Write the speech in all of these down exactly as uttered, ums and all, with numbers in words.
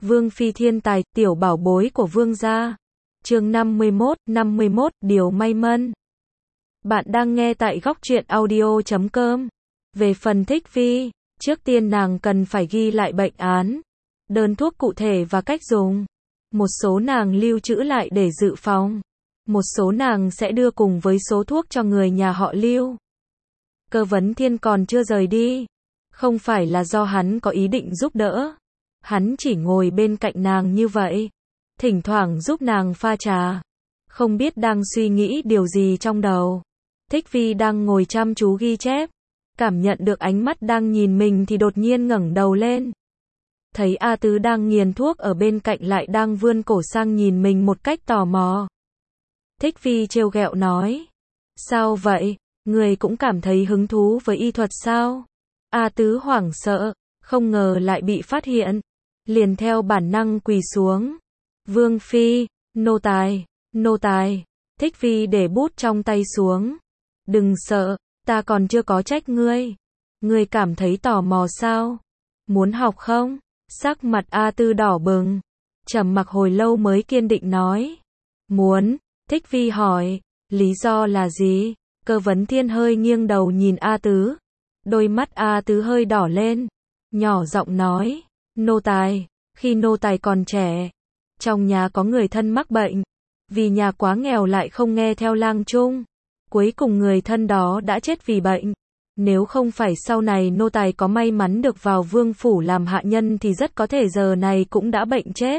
Vương phi thiên tài, tiểu bảo bối của vương gia. Chương năm mươi mốt, năm mươi mốt, điều may mắn. Bạn đang nghe tại góc truyện audio chấm com. Về phần Thích Phi, trước tiên nàng cần phải ghi lại bệnh án, đơn thuốc cụ thể và cách dùng. Một số nàng lưu trữ lại để dự phòng. Một số nàng sẽ đưa cùng với số thuốc cho người nhà họ Lưu. Cơ Vấn Thiên còn chưa rời đi. Không phải là do hắn có ý định giúp đỡ. Hắn chỉ ngồi bên cạnh nàng như vậy, thỉnh thoảng giúp nàng pha trà. Không biết đang suy nghĩ điều gì trong đầu. Thích Phi đang ngồi chăm chú ghi chép, cảm nhận được ánh mắt đang nhìn mình thì đột nhiên ngẩng đầu lên. Thấy A Tứ đang nghiền thuốc ở bên cạnh lại đang vươn cổ sang nhìn mình một cách tò mò. Thích Phi trêu ghẹo nói: "Sao vậy? Người cũng cảm thấy hứng thú với y thuật sao?" A Tứ hoảng sợ, không ngờ lại bị phát hiện, liền theo bản năng quỳ xuống. "Vương phi, nô tài, nô tài." Thích Phi để bút trong tay xuống. "Đừng sợ, ta còn chưa có trách ngươi. Ngươi cảm thấy tò mò sao? Muốn học không?" Sắc mặt A Tư đỏ bừng, trầm mặc hồi lâu mới kiên định nói: "Muốn." Thích Phi hỏi: "Lý do là gì?" Cơ Vấn Thiên hơi nghiêng đầu nhìn A Tứ. Đôi mắt A Tứ hơi đỏ lên, nhỏ giọng nói: "Nô tài, khi nô tài còn trẻ, trong nhà có người thân mắc bệnh, vì nhà quá nghèo lại không nghe theo lang trung, cuối cùng người thân đó đã chết vì bệnh. Nếu không phải sau này nô tài có may mắn được vào vương phủ làm hạ nhân thì rất có thể giờ này cũng đã bệnh chết,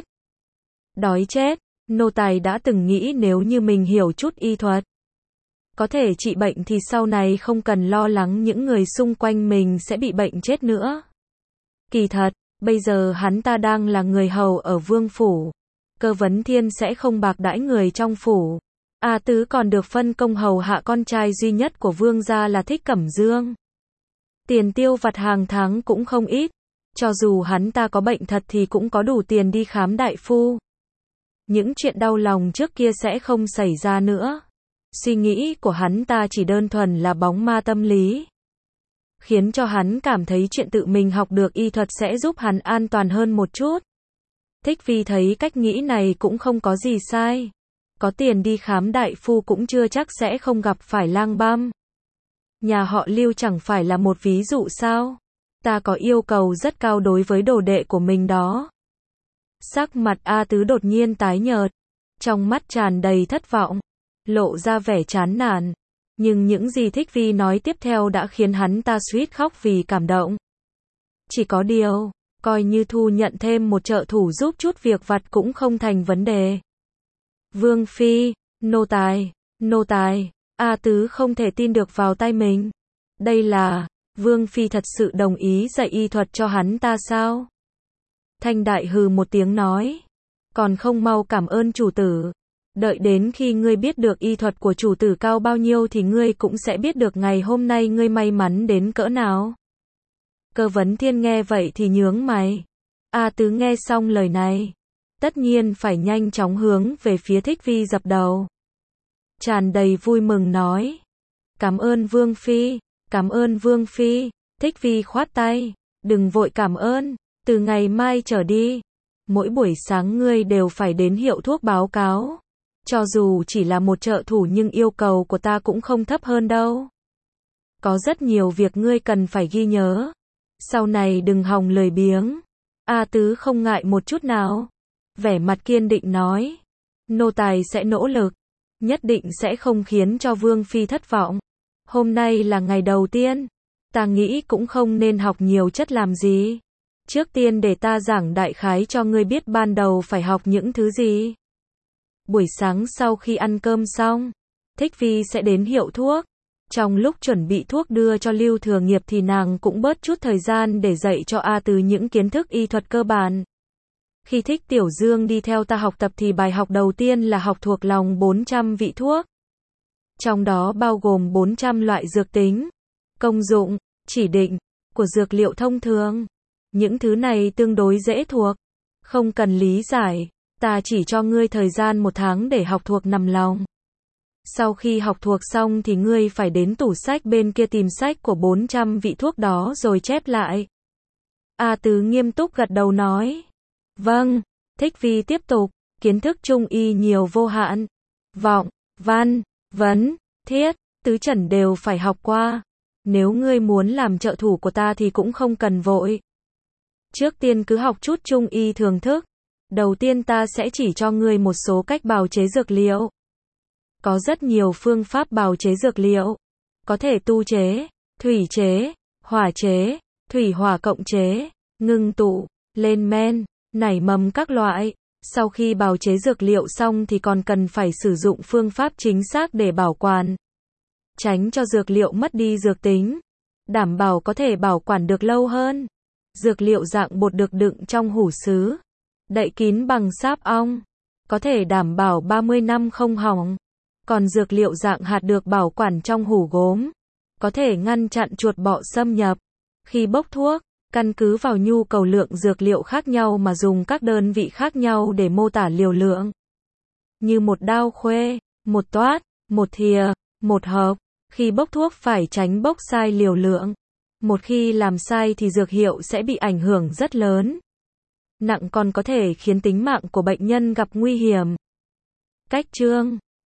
đói chết. Nô tài đã từng nghĩ nếu như mình hiểu chút y thuật, có thể trị bệnh thì sau này không cần lo lắng những người xung quanh mình sẽ bị bệnh chết nữa. Kỳ thật, bây giờ hắn ta đang là người hầu ở vương phủ. Cơ Vấn Thiên sẽ không bạc đãi người trong phủ. A Tứ còn được phân công hầu hạ con trai duy nhất của vương gia là Thích Cẩm Dương. Tiền tiêu vặt hàng tháng cũng không ít. Cho dù hắn ta có bệnh thật thì cũng có đủ tiền đi khám đại phu. Những chuyện đau lòng trước kia sẽ không xảy ra nữa. Suy nghĩ của hắn ta chỉ đơn thuần là bóng ma tâm lý, khiến cho hắn cảm thấy chuyện tự mình học được y thuật sẽ giúp hắn an toàn hơn một chút. Thích Phi thấy cách nghĩ này cũng không có gì sai. Có tiền đi khám đại phu cũng chưa chắc sẽ không gặp phải lang băm. Nhà họ Lưu chẳng phải là một ví dụ sao? Ta có yêu cầu rất cao đối với đồ đệ của mình đó." Sắc mặt A Tứ đột nhiên tái nhợt, trong mắt tràn đầy thất vọng, lộ ra vẻ chán nản. Nhưng những gì Thích Phi nói tiếp theo đã khiến hắn ta suýt khóc vì cảm động. Chỉ có điều, coi như thu nhận thêm một trợ thủ giúp chút việc vặt cũng không thành vấn đề. "Vương phi, nô tài, nô tài." A Tứ không thể tin được vào tay mình. Đây là, Vương phi thật sự đồng ý dạy y thuật cho hắn ta sao? Thanh Đại hừ một tiếng nói: "Còn không mau cảm ơn chủ tử. Đợi đến khi ngươi biết được y thuật của chủ tử cao bao nhiêu thì ngươi cũng sẽ biết được ngày hôm nay ngươi may mắn đến cỡ nào." Cơ Vấn Thiên nghe vậy thì nhướng mày. A Tứ nghe xong lời này, tất nhiên phải nhanh chóng hướng về phía Thích Phi dập đầu. Tràn đầy vui mừng nói: "Cảm ơn Vương phi, cảm ơn Vương phi." Thích Phi khoát tay: "Đừng vội cảm ơn, từ ngày mai trở đi, mỗi buổi sáng ngươi đều phải đến hiệu thuốc báo cáo. Cho dù chỉ là một trợ thủ nhưng yêu cầu của ta cũng không thấp hơn đâu. Có rất nhiều việc ngươi cần phải ghi nhớ. Sau này đừng hòng lười biếng." A Tứ không ngại một chút nào, vẻ mặt kiên định nói: "Nô tài sẽ nỗ lực, nhất định sẽ không khiến cho Vương phi thất vọng. Hôm nay là ngày đầu tiên, ta nghĩ cũng không nên học nhiều chất làm gì. Trước tiên để ta giảng đại khái cho ngươi biết ban đầu phải học những thứ gì." Buổi sáng sau khi ăn cơm xong, Thích Phi sẽ đến hiệu thuốc. Trong lúc chuẩn bị thuốc đưa cho Lưu Thừa Nghiệp thì nàng cũng bớt chút thời gian để dạy cho A Tứ những kiến thức y thuật cơ bản. Khi Thích Tiểu Dương đi theo ta học tập thì bài học đầu tiên là học thuộc lòng bốn trăm vị thuốc. Trong đó bao gồm bốn trăm loại dược tính, công dụng, chỉ định của dược liệu thông thường. Những thứ này tương đối dễ thuộc, không cần lý giải. Ta chỉ cho ngươi thời gian một tháng để học thuộc nằm lòng. Sau khi học thuộc xong thì ngươi phải đến tủ sách bên kia tìm sách của bốn trăm vị thuốc đó rồi chép lại." A Tứ nghiêm túc gật đầu nói: Vâng, Thích Vi tiếp tục, kiến thức Trung y nhiều vô hạn. Vọng, văn, vấn, thiết, tứ trần đều phải học qua. Nếu ngươi muốn làm trợ thủ của ta thì cũng không cần vội. Trước tiên cứ học chút Trung y thường thức. Đầu tiên ta sẽ chỉ cho ngươi một số cách bào chế dược liệu. Có rất nhiều phương pháp bào chế dược liệu. Có thể tu chế, thủy chế, hỏa chế, thủy hỏa cộng chế, ngưng tụ, lên men, nảy mầm các loại. Sau khi bào chế dược liệu xong thì còn cần phải sử dụng phương pháp chính xác để bảo quản. Tránh cho dược liệu mất đi dược tính. Đảm bảo có thể bảo quản được lâu hơn. Dược liệu dạng bột được đựng trong hũ sứ. Đậy kín bằng sáp ong. Có thể đảm bảo ba mươi năm không hỏng. Còn dược liệu dạng hạt được bảo quản trong hũ gốm. Có thể ngăn chặn chuột bọ xâm nhập. Khi bốc thuốc, căn cứ vào nhu cầu lượng dược liệu khác nhau mà dùng các đơn vị khác nhau để mô tả liều lượng. Như một đao khuê, một toát, một thìa, một hộp. Khi bốc thuốc phải tránh bốc sai liều lượng. Một khi làm sai thì dược hiệu sẽ bị ảnh hưởng rất lớn. Nặng còn có thể khiến tính mạng của bệnh nhân gặp nguy hiểm. Cách chương